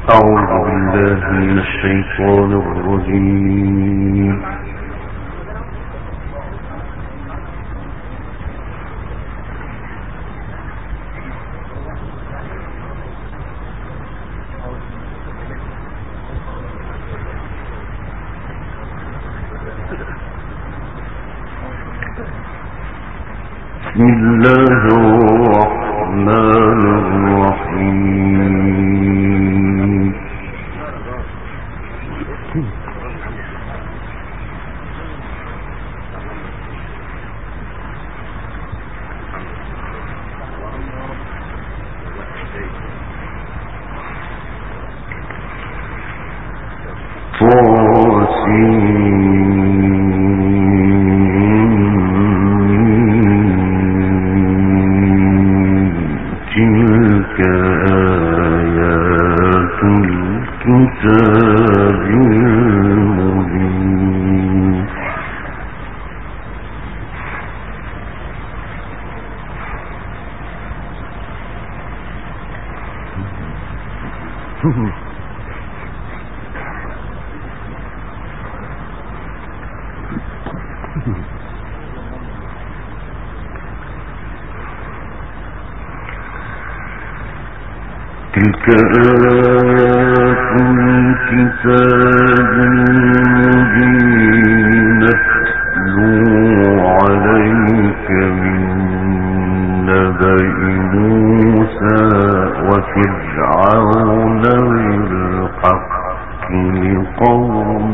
أعوذ بالله من الشيطان الرجيم. بسم الله الرحمن الرحيم. تلك آيات الكتاب المبين. تلك آيات الكتاب المبين نتلو عليك من نبأ موسى وفرعون بالحق لقوم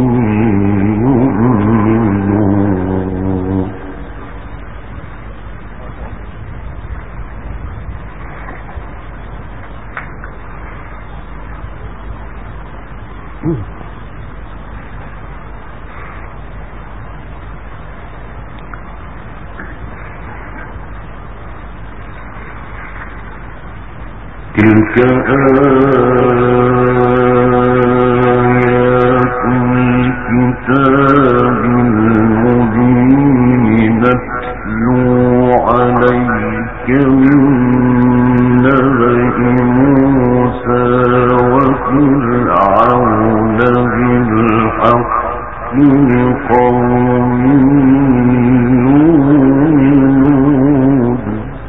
يؤمنون. تلك آيات الكتاب المبين نتلو عليك من نبأ موسى وفرعون بالحق لقوم يؤمنون.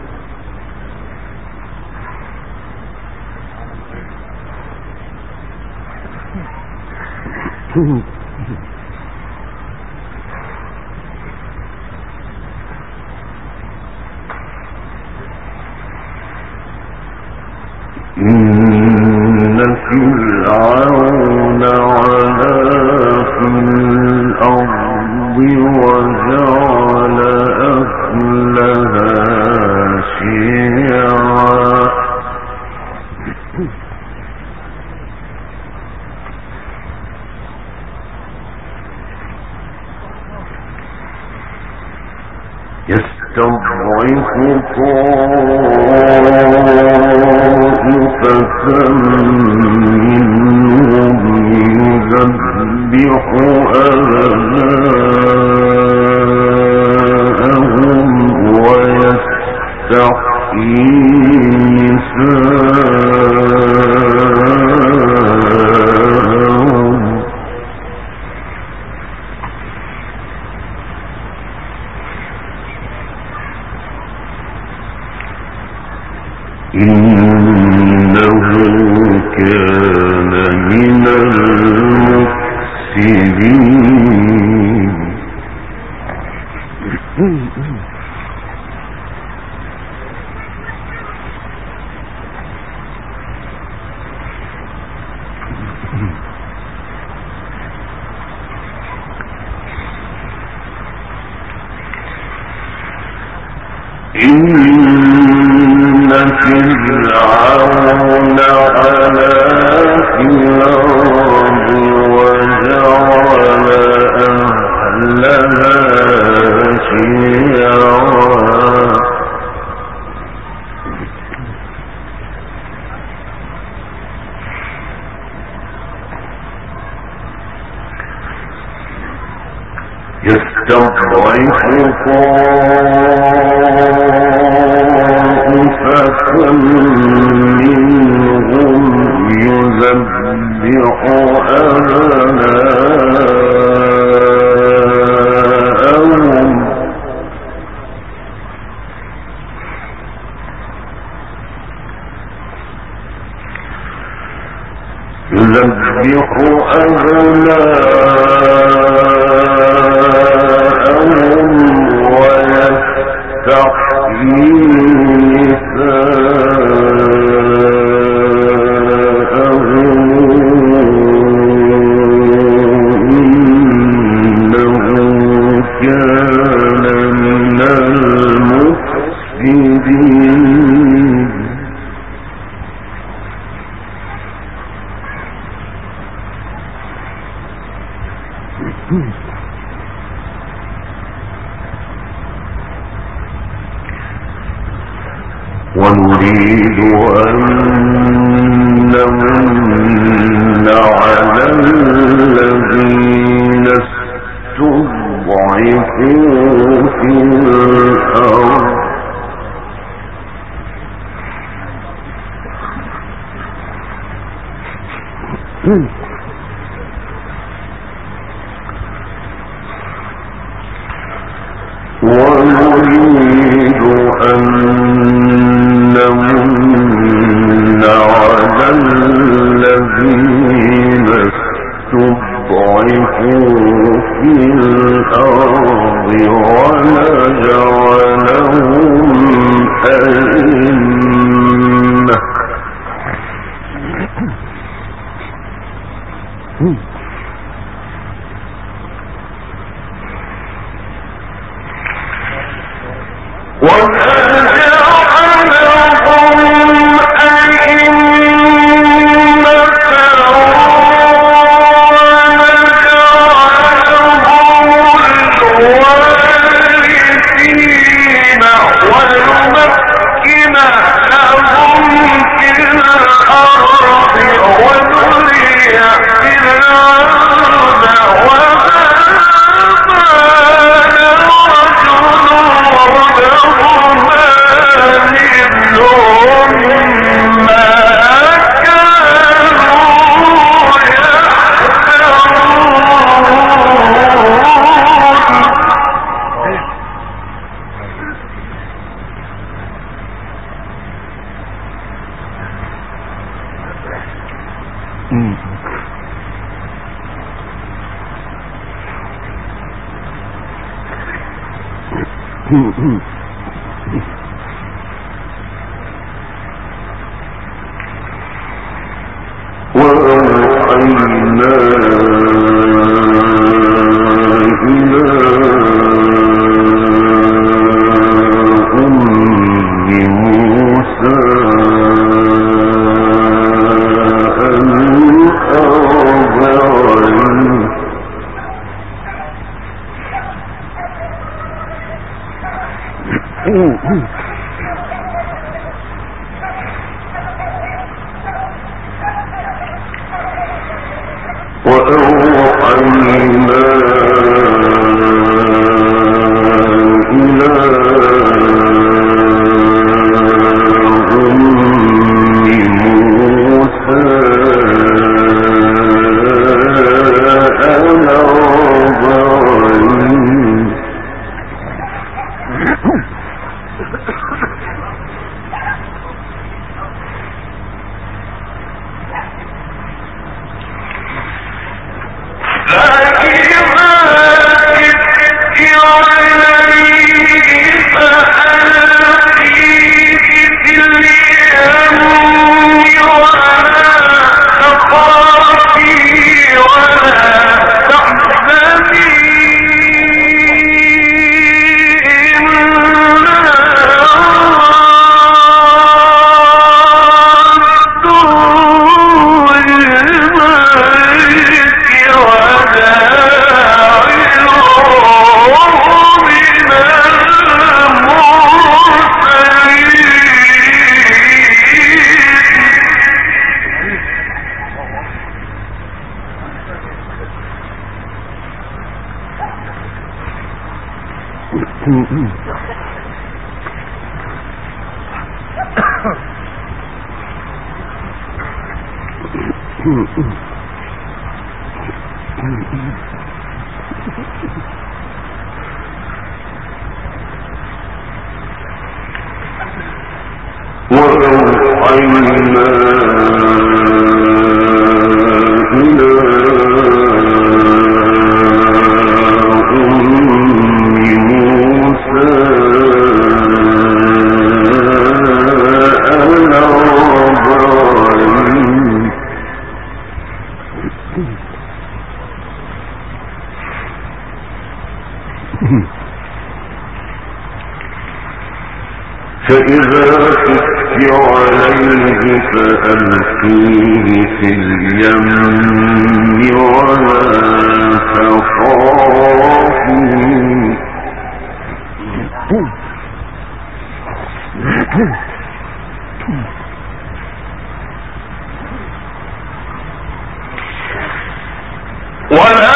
إن فرعون علا في الأرض وجعل أهلها شيعا يستضعف طائفة منهم يذبح أبناءهم ويستحيي نساءهم. إنه كان من المفسدين. إن فرعون علا في الأرض وجعل أهلها شيعا يستضعف طائفة منهم يذبح ونريد أن نمن على الذين استضعفوا في الأرض ونريد أن نمن على الذين استضعفوا في الأرض ونجعلهم أئمة وأوحينا إلى أم موسى أن أرضعيه وأوحينا فإذا خفت عليه فألقيه في اليم ولا تخافي ولا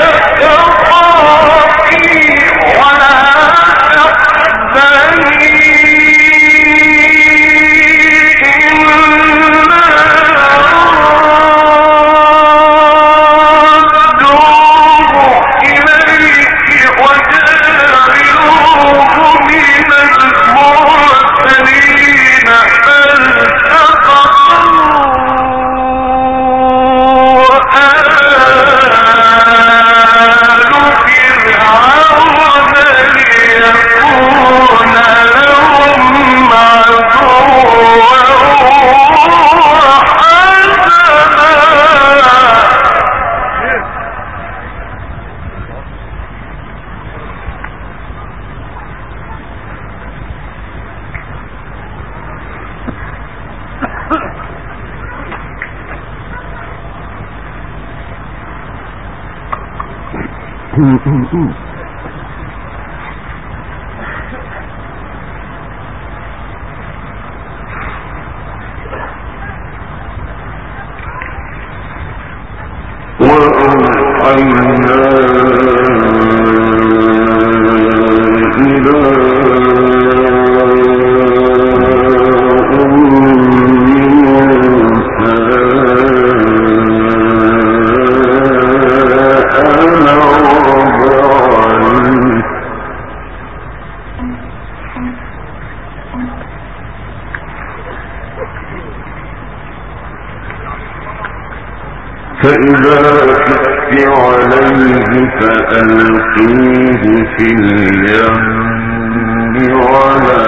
فإذا خفت عليه فألقيه في اليم ولا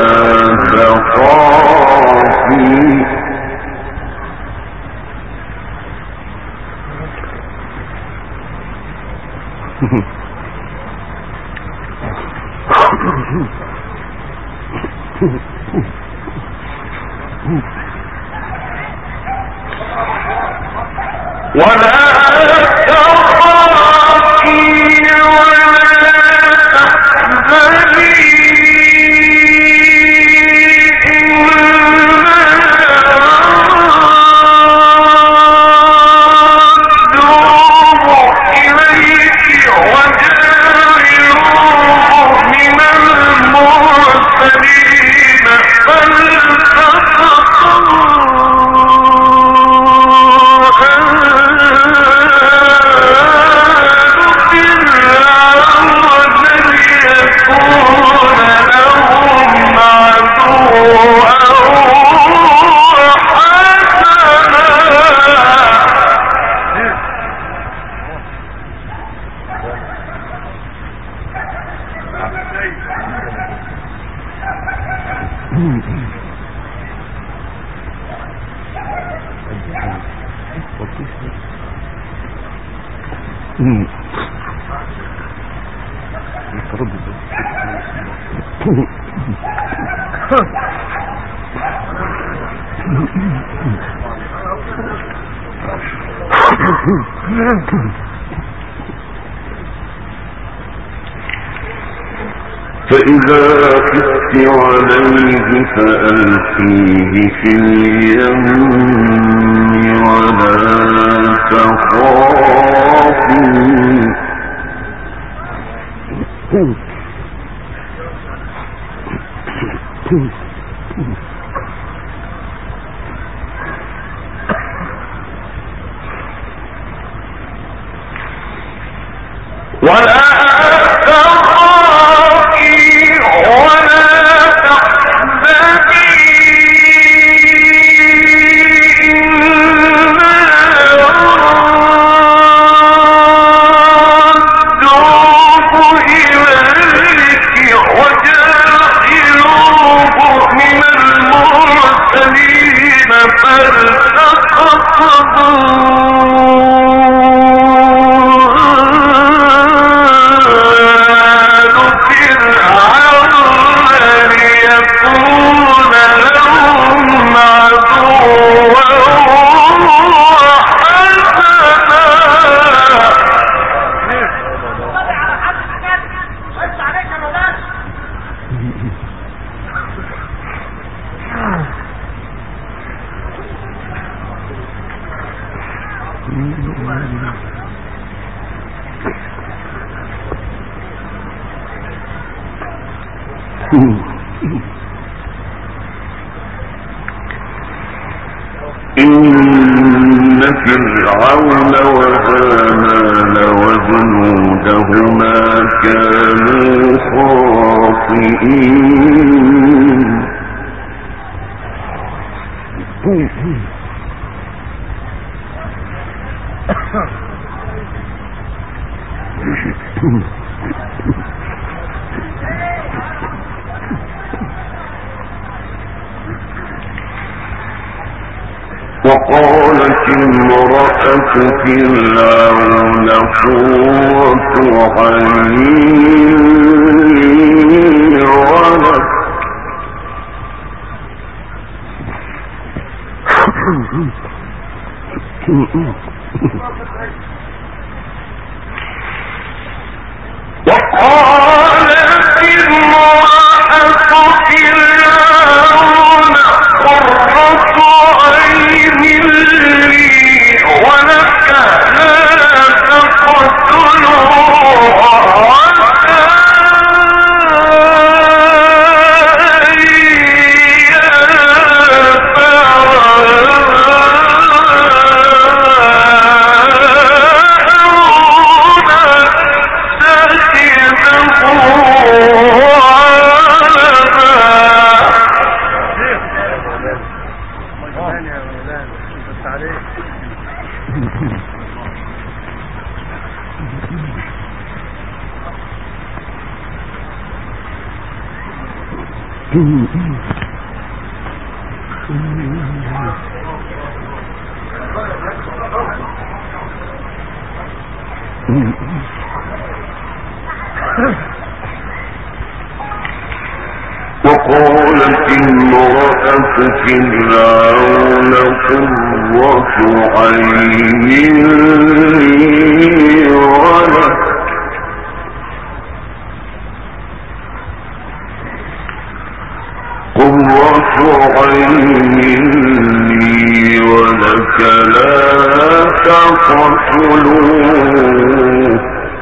تخافي ولا فإذا خفت عليه فألقيه في اليم ولا تخافي ولا إن فرعون وهامان وجنودهما كانوا خاطئين وقالت امرأة فرعون قرة عين ولك وقالت امرأة فرعون قرة عين لي ولك لا تقتلوه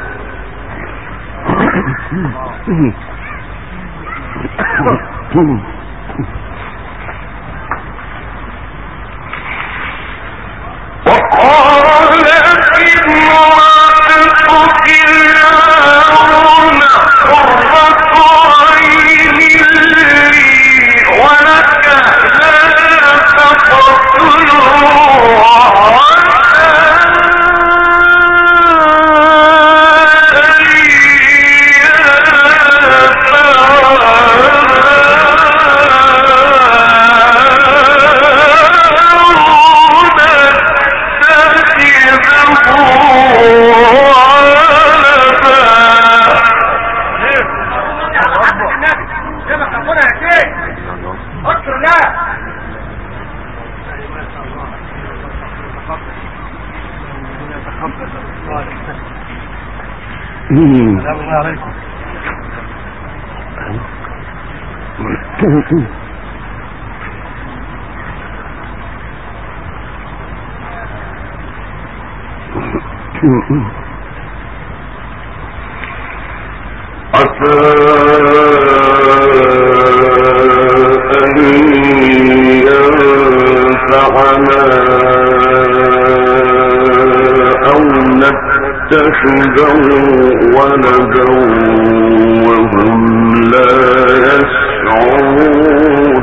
عسى أن ينفعنا أو نتخذه ولدا وهم لا يشعرون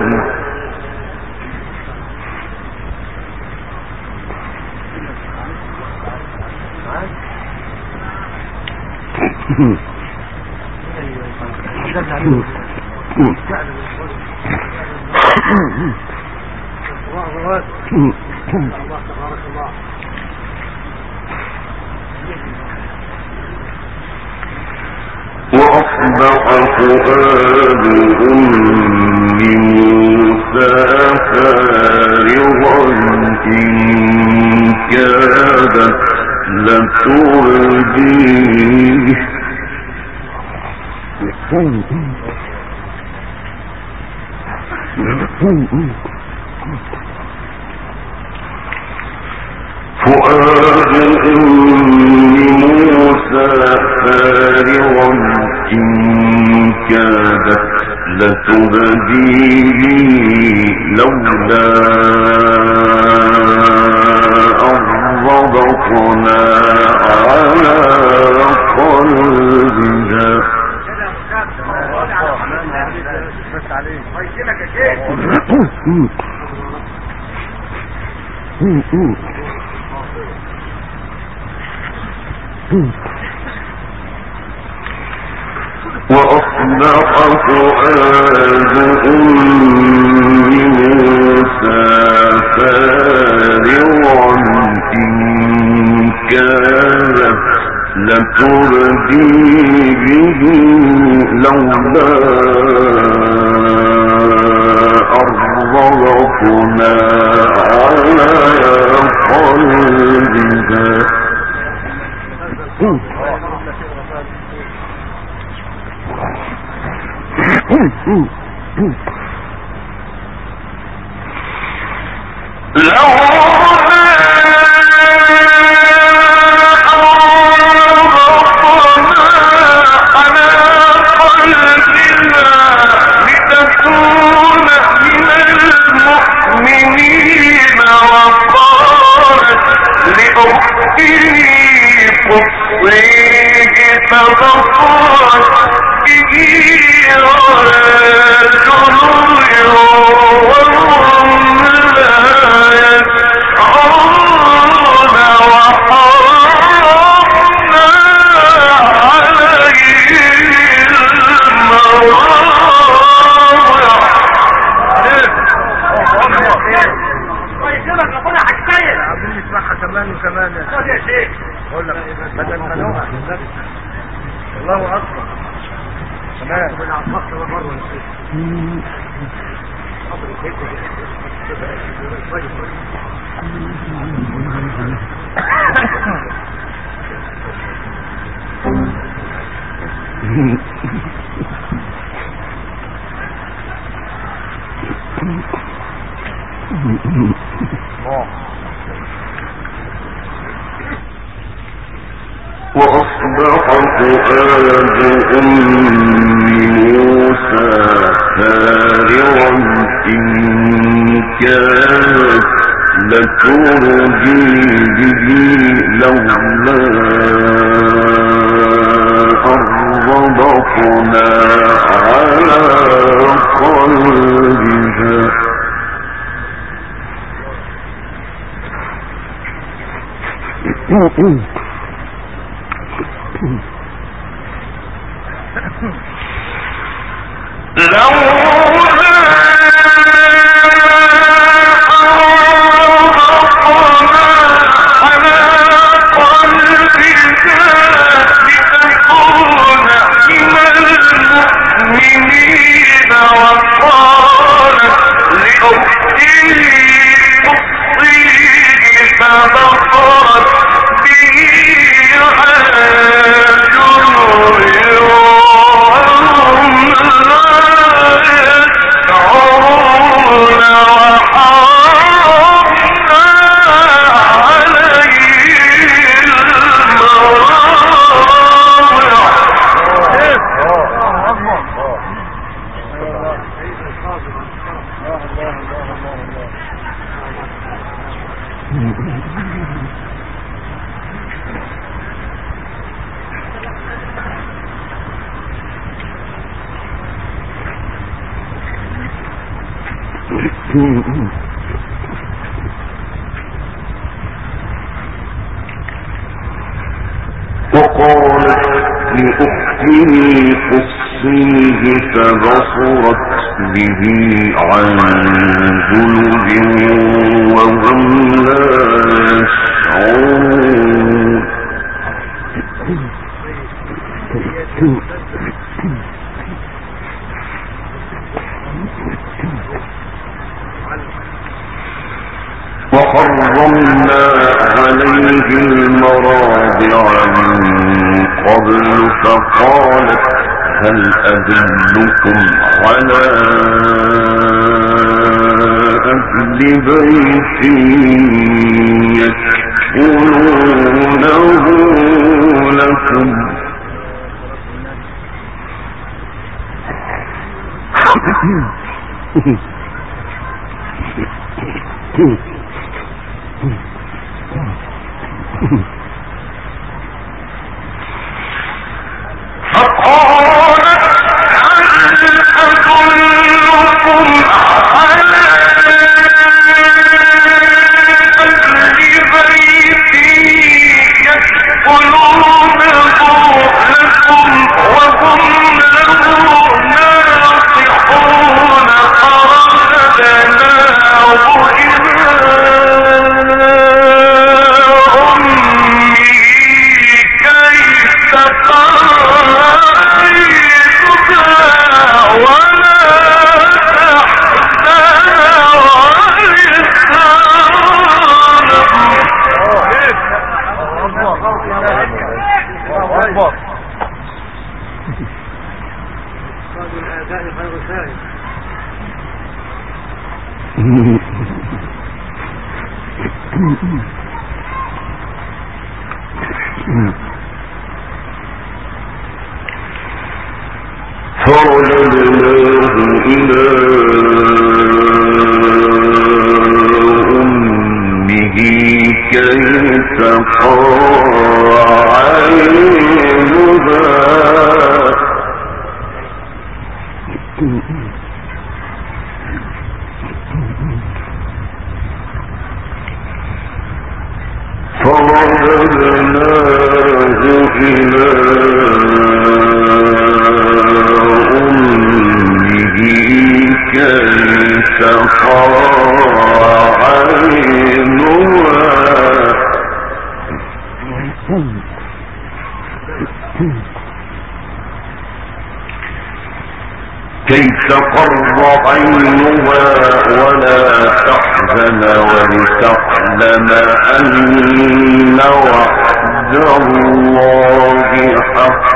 وأصبح فؤاد أم موسى فارغا إن كادت لترديه فؤاد أم موسى فارغا إن كادت لتبديه لولا أربطنا على قلبها وأصبح فؤاد أم موسى فارغا إن كادت لتبدي به لولا أربطنا على قلبها الله أكبر. تمام. وأصبح فؤاد أم موسى فارغا إن كانت لتردي به لولا أربطنا على قلبها وقالت لأخته قصيه فبصرت به عن جنب وحرمنا عليه المراضع من قبل فقالت هل أدلكم على أهل بيت يكفلونه لكم فقالت هل أدلكم على أهل بيت يكفلونه لكم وهم له ناصحون فرددناه إلى أمه كي تقر عينها ولا فرددناه إلى أمه كي تقر عينها فرددناه إلى أمه كي تقر عينها ولا تحزن ولتعلم أن وعد الله حق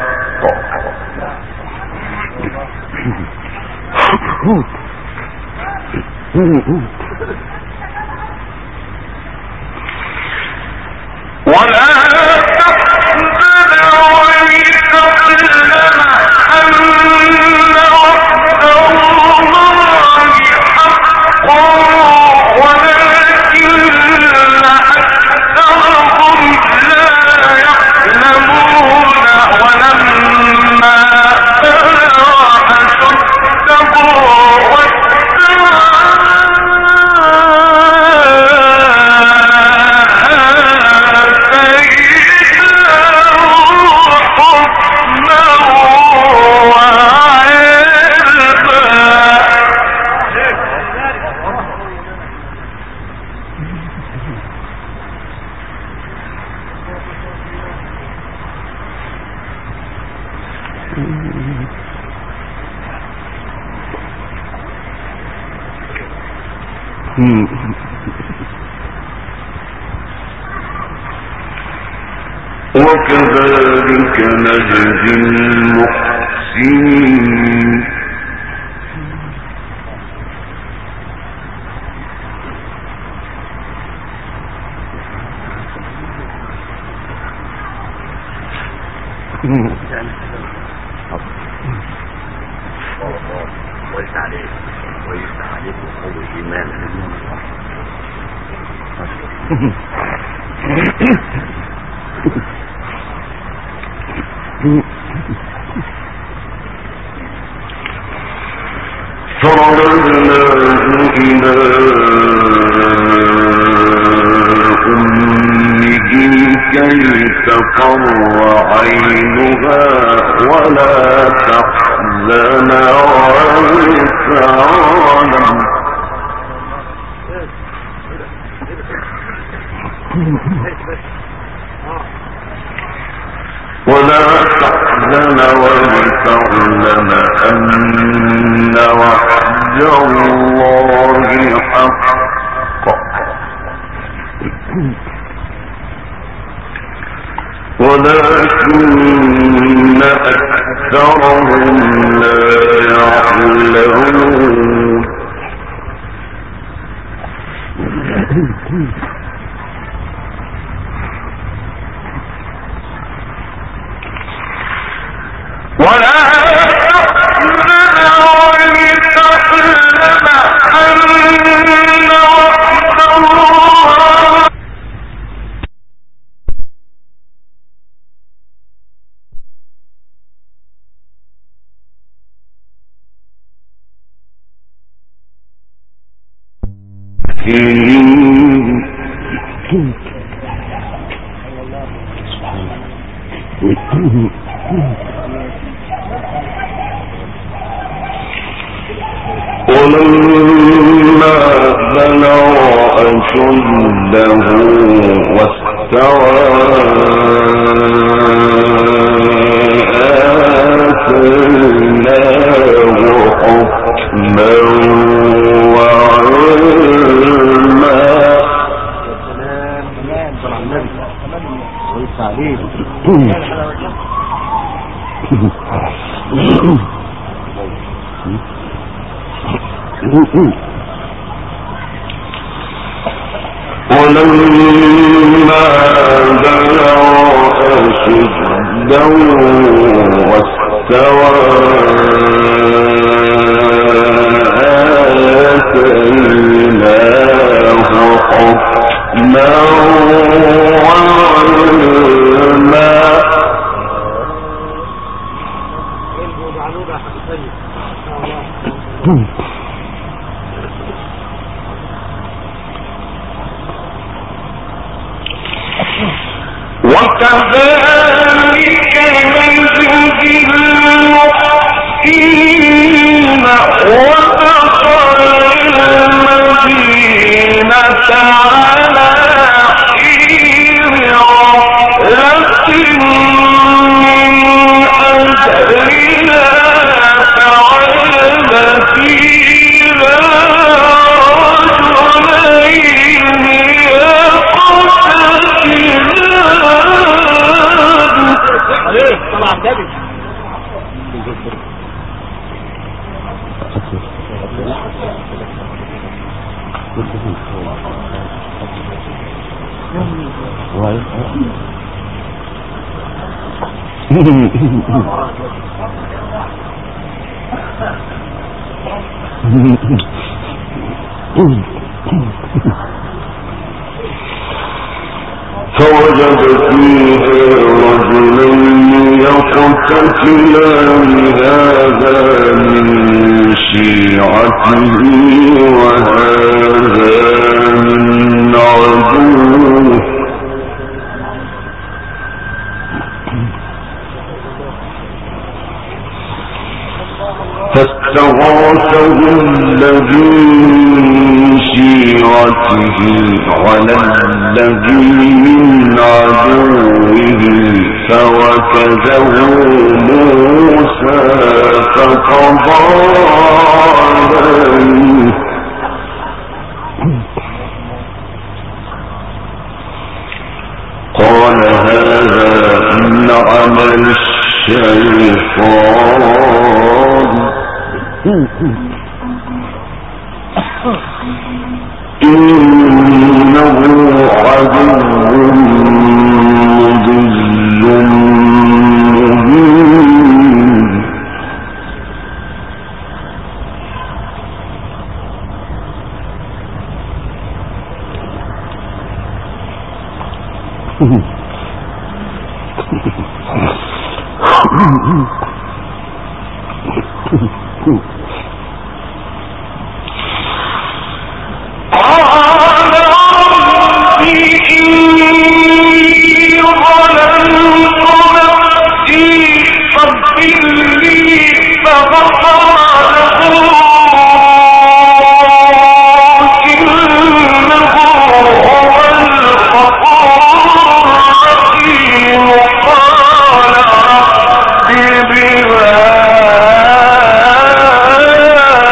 ولا تحزن ولتعلم أن وعد الله حق ولكن أكثرهم لا يعلمون ولما بلغ أشده وكذلك نجزي المحسنين ويفتح عليكم قول الإيمان فرددناه إلى أمه كي تقر عينها ولا تحزن ولتعلم ولتعلم أن وعد الله حق ولكن أكثرهم لا يعلمون ولا ولما بلغ أشده واستوى آتيناه حكما وعلما. ولما بلغ أشده واستوى آتيناه حكما وعلما. وكذلك نجزي المحسنين ودخل المدينة على حين غفلة من أهلها فوجد فيها رجلين فوجد فيها رجلين يقتتلان هذا من شيعته وهذا من عدوه فاستغاثه الذي من شيعته على الذي من عدوه فوكزه موسى فقضى عليه قال هذا من عمل الشيطان إنه عدو مضل مبين.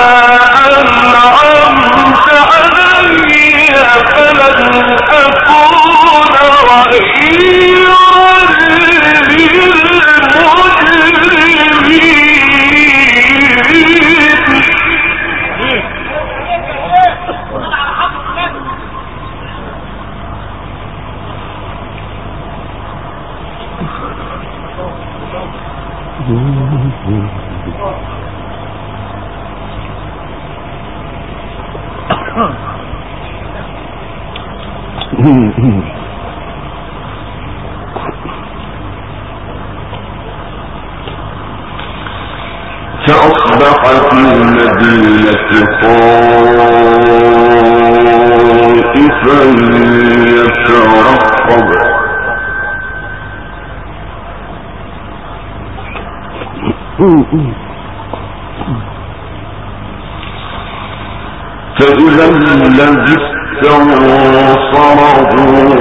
فلن أكون فأصبح في المدينة خائفا يترقب فإذا الذي استنصره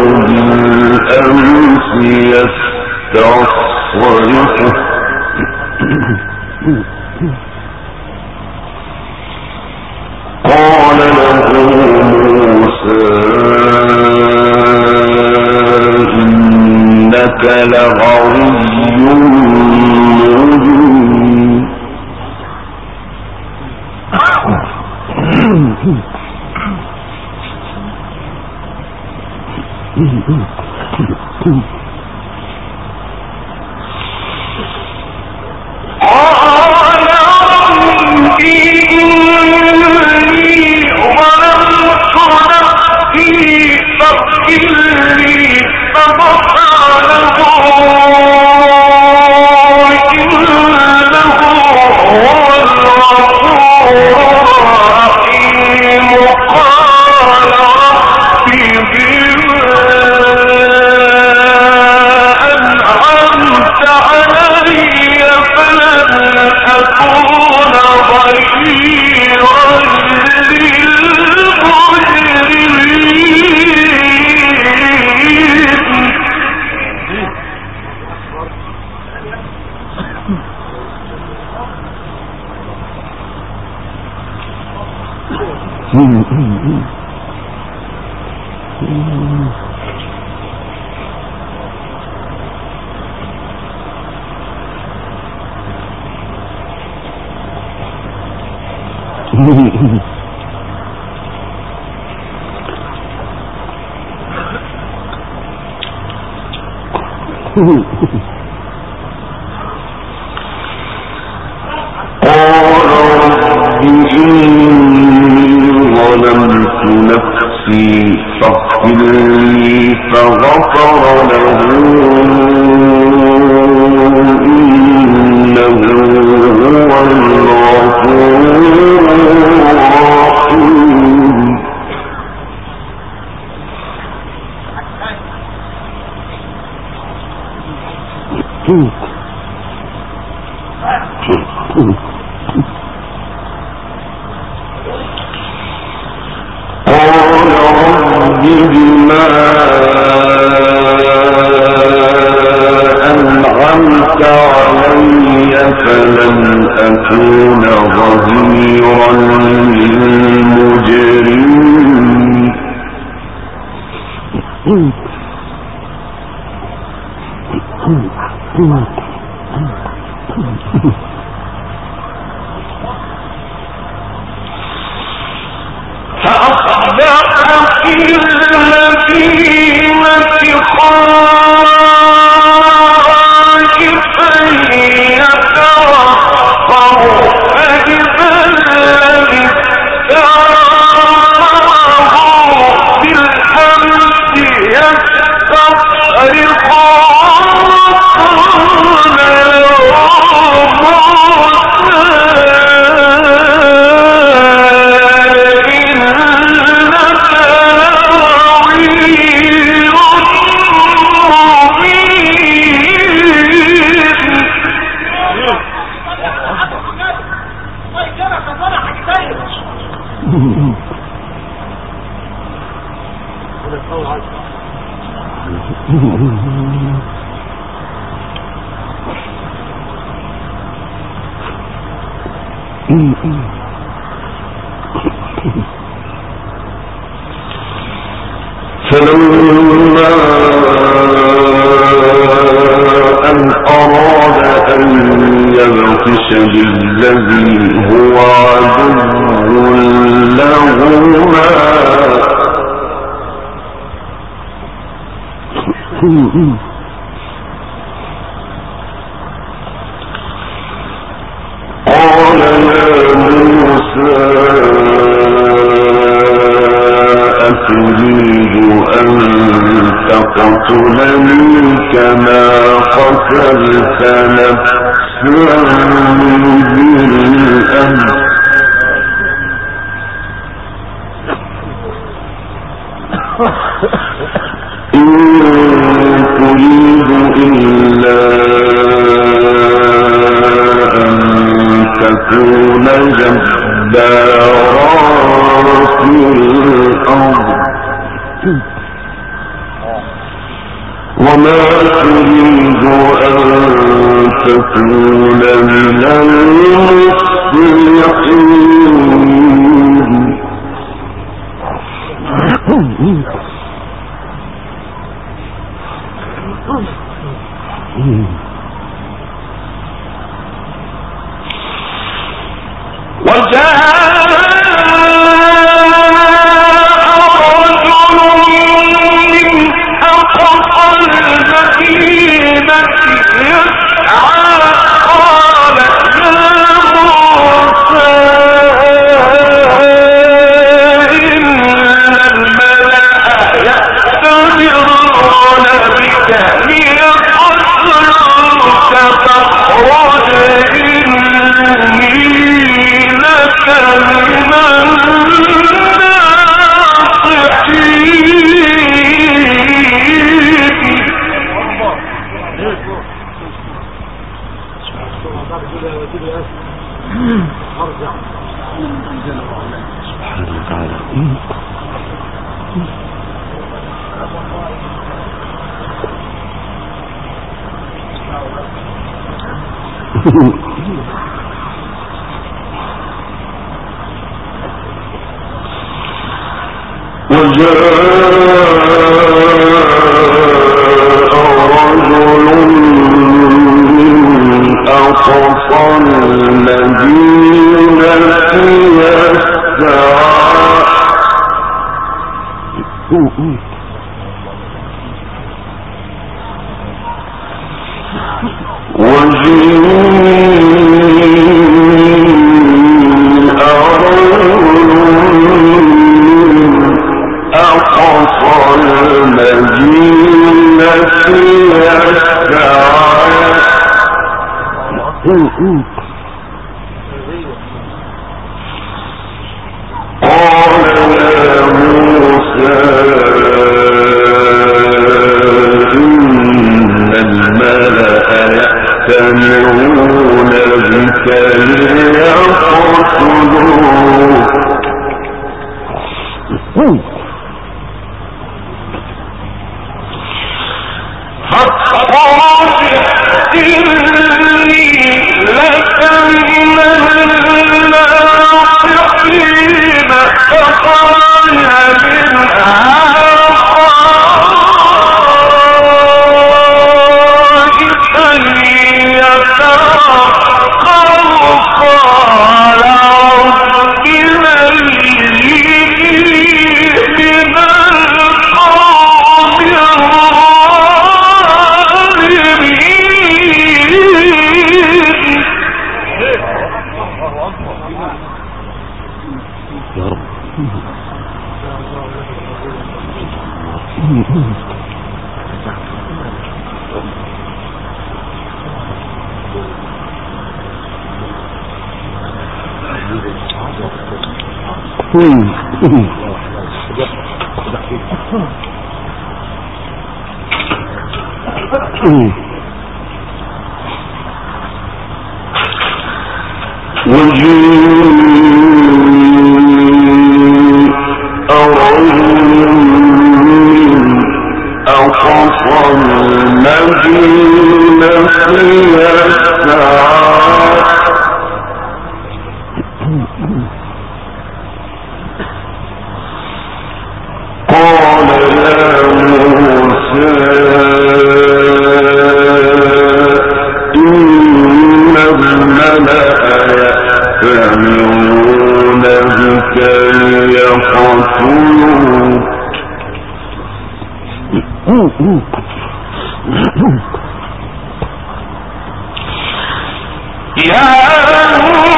بالأمس يستصرخه قال له موسى إنك لغوي مبين قال رب إني ظلمت نفسي فاغفر لي فغفر له إنه هو الغفور الرحيم قال رب بما أنعمت علي فلن أكون ظهيرا للمجرمين فأصبح في المدينة خائفا يترقب فإذا الذي استنصره بالأمس يستصرخ فلما أن أراد أن يبطش بالذي هو عدو لهما تريد أن تقتلني كما قتلت نفسا بالأمس إن تريد إلا أن تكون جبارا في الأرض وما تريد أن تكون من المصلحين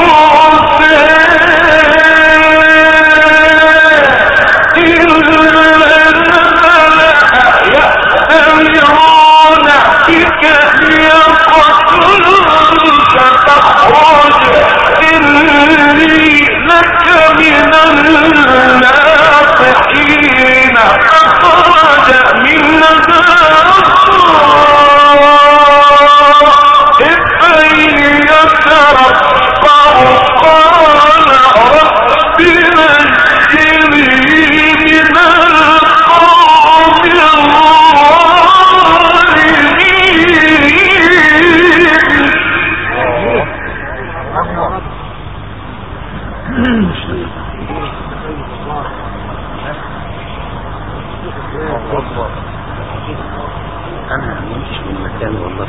يا انا ما مشيش من مكاني والله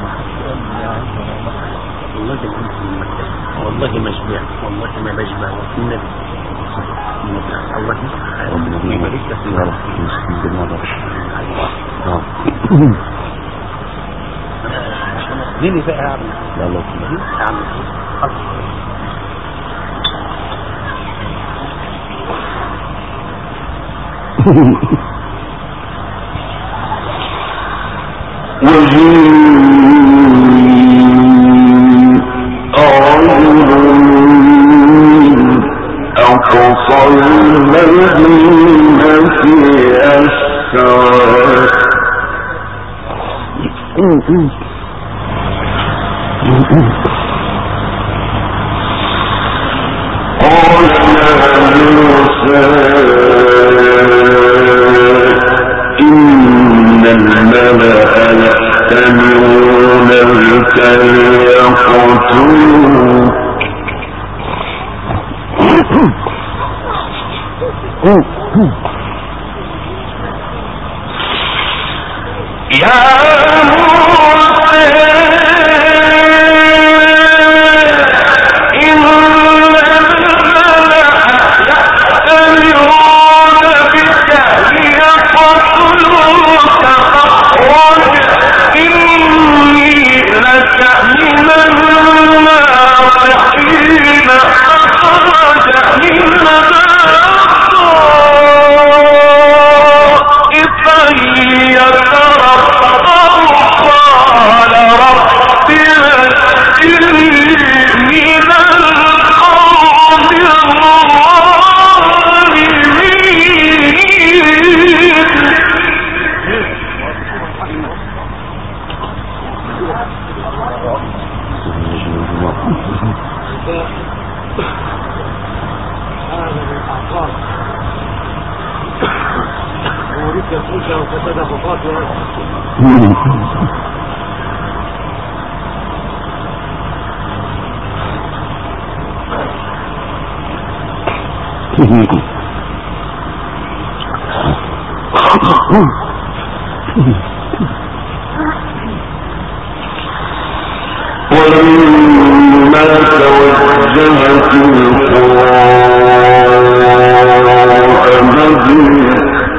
والله ما مشيت من مكاني والله ما شبعت والله ما بشبع والنبي الله يبارك لك يا رب مين بقى يا عم لا لا يا عم أقصى المدينة أسرى قال يا موسى إن الملأ يأتمرون بك ليقتلوك يا موسى إن الملأ يأتمرون بك ليقتلوك فاخرج إني لك من الناصحين فخرج منها قال رب نجني من القوم ولما توجهت القراء مدينة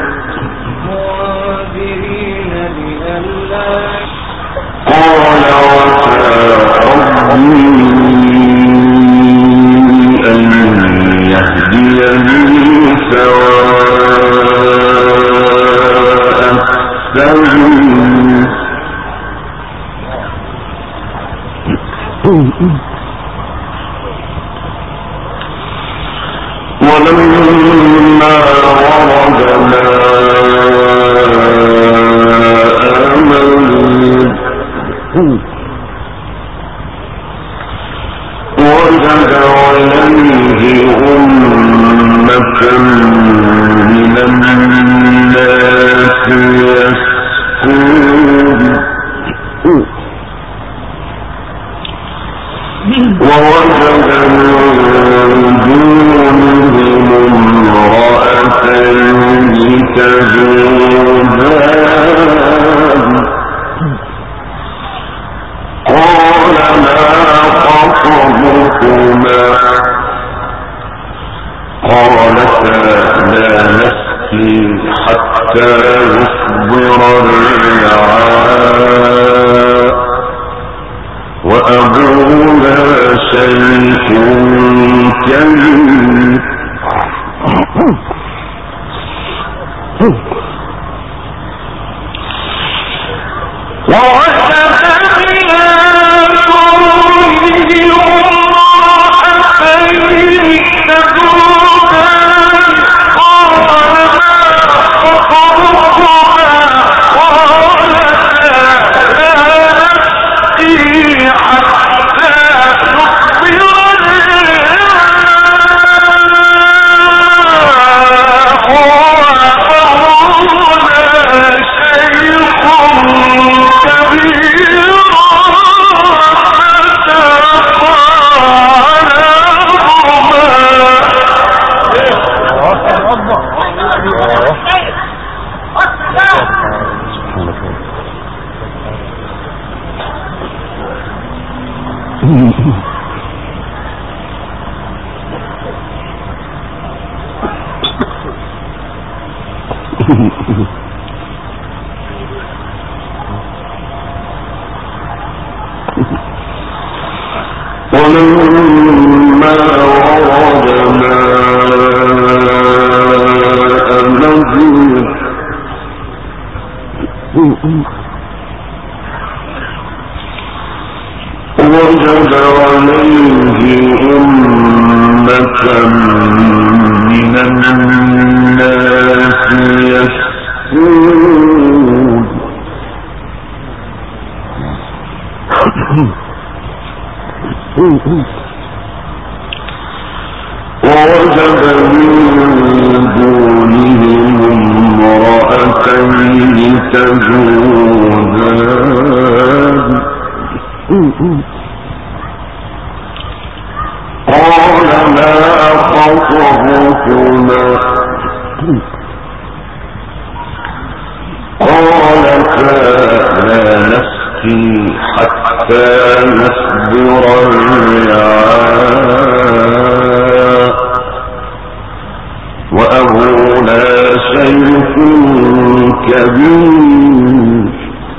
قال عسى ربي أن يهديني سواء السبيل ولما ورد وجد عليه أمة من الناس يسكون ووجد من دونهم امرأتين تذودان قال ما خطبكما قالتا لا نسقي حتى يصدر الرعاء وأبونا شيخ كبير كبير ولما ورد ماء مدين وجد عليه أمة من الناس يسكون ووجد من دونهم امرأتين تذودان قال ما خطبكما قالتا لا نسقي حتى يصدر الرعاء وأبونا شيخ كبير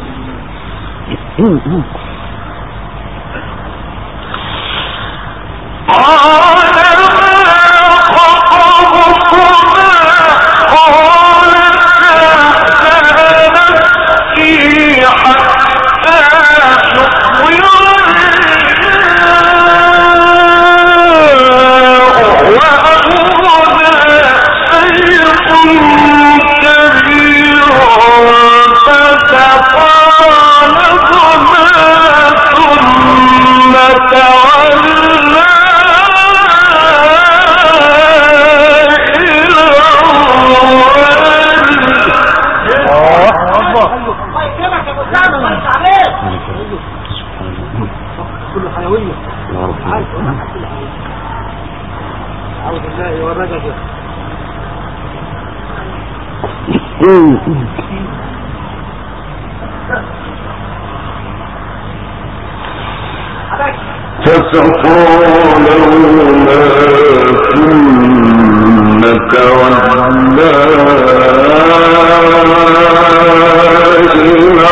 فسقى لهما ثم تولى إلى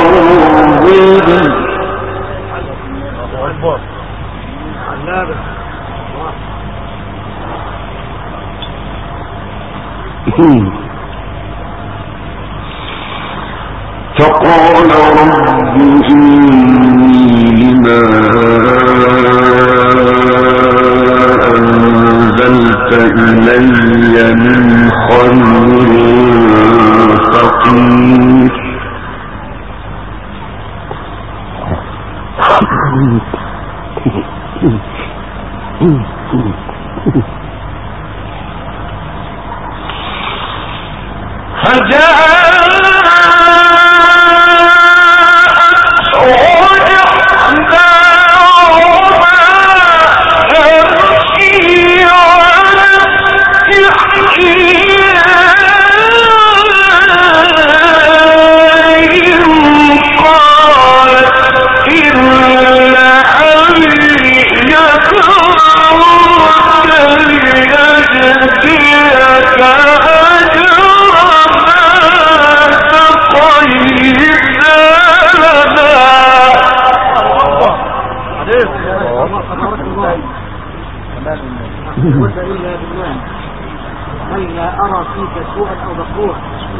فقال رب إني لما أنزلت إلي من خير فقير لا أرى فيك سوءا أو مكروها.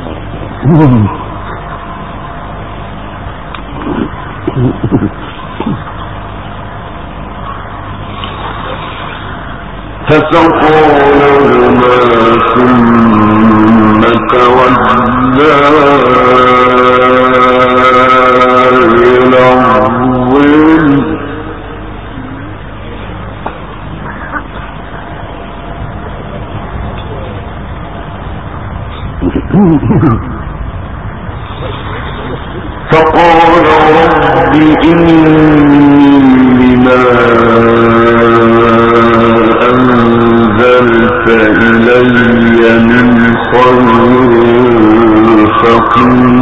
فسقى لهما ثم تولى إلى الظل فقال رب إني لما أنزلت إلي من خير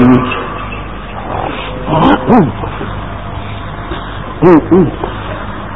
فقير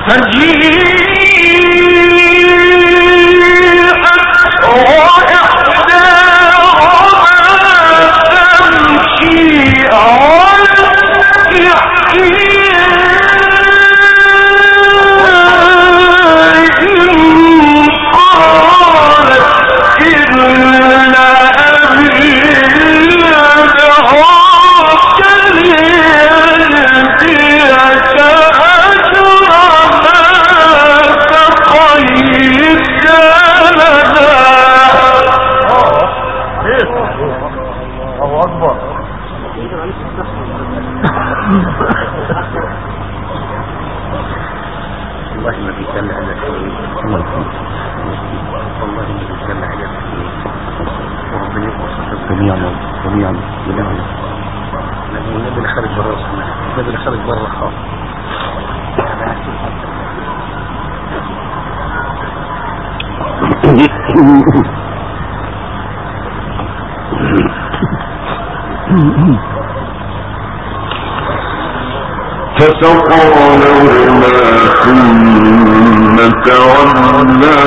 فسقى لهما ثم تولى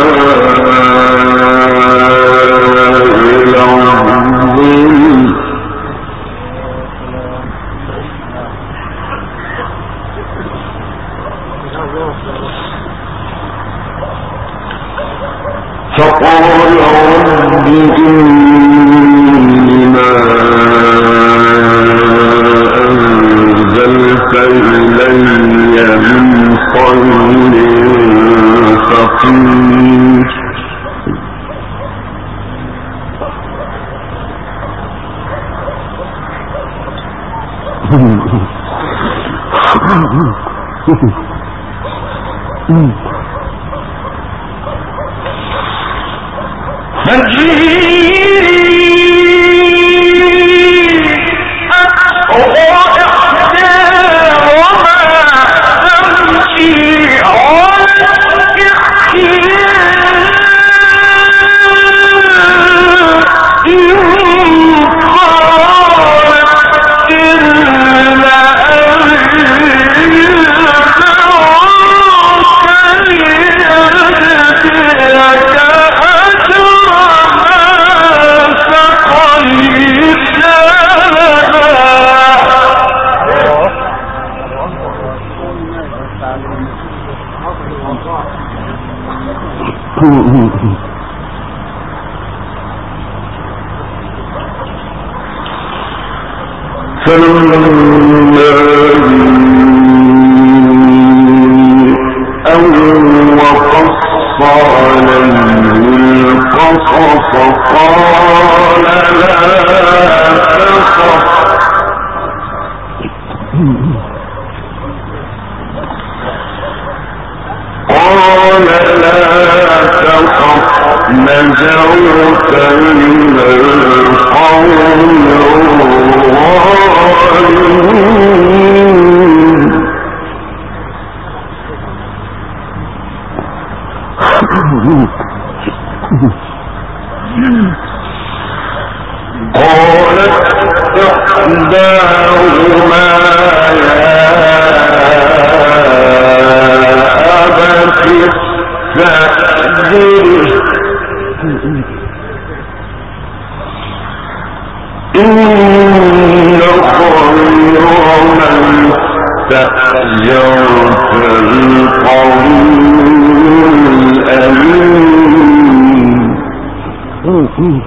إلى الظل فقال رب إنما أنزلت إلي من خير فقير فلما أن وقص عليه القصص قال لا تخف نجوت من القوم الظالمين قالت إحداهما يا أبت استأجره إن خير من استأجرت القوي الأمين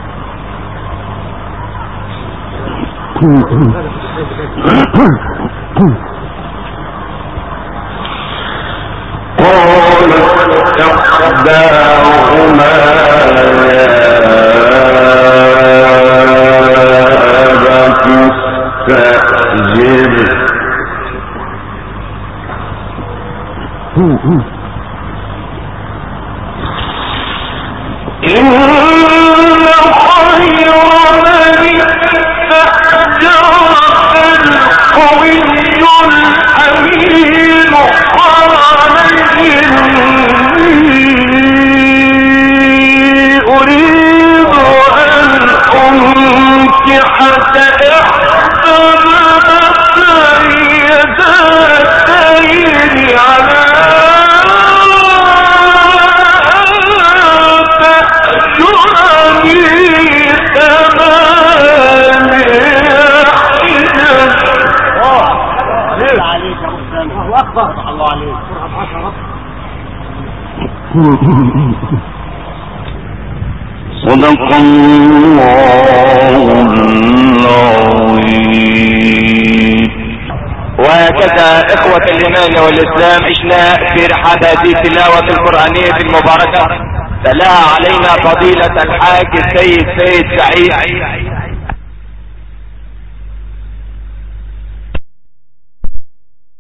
قالت إحداهما يا أبت استأجره إن خير من استأجرت القوي الأمين قال إني أريد أن أنكحك إحدى البنتين على صدق الله العظيم. وهكذا إخوة الإيمان والإسلام عشنا في رحاب هذه التلاوة القرآنية المباركة تلاها علينا فضيلة الحاج السيد سعيد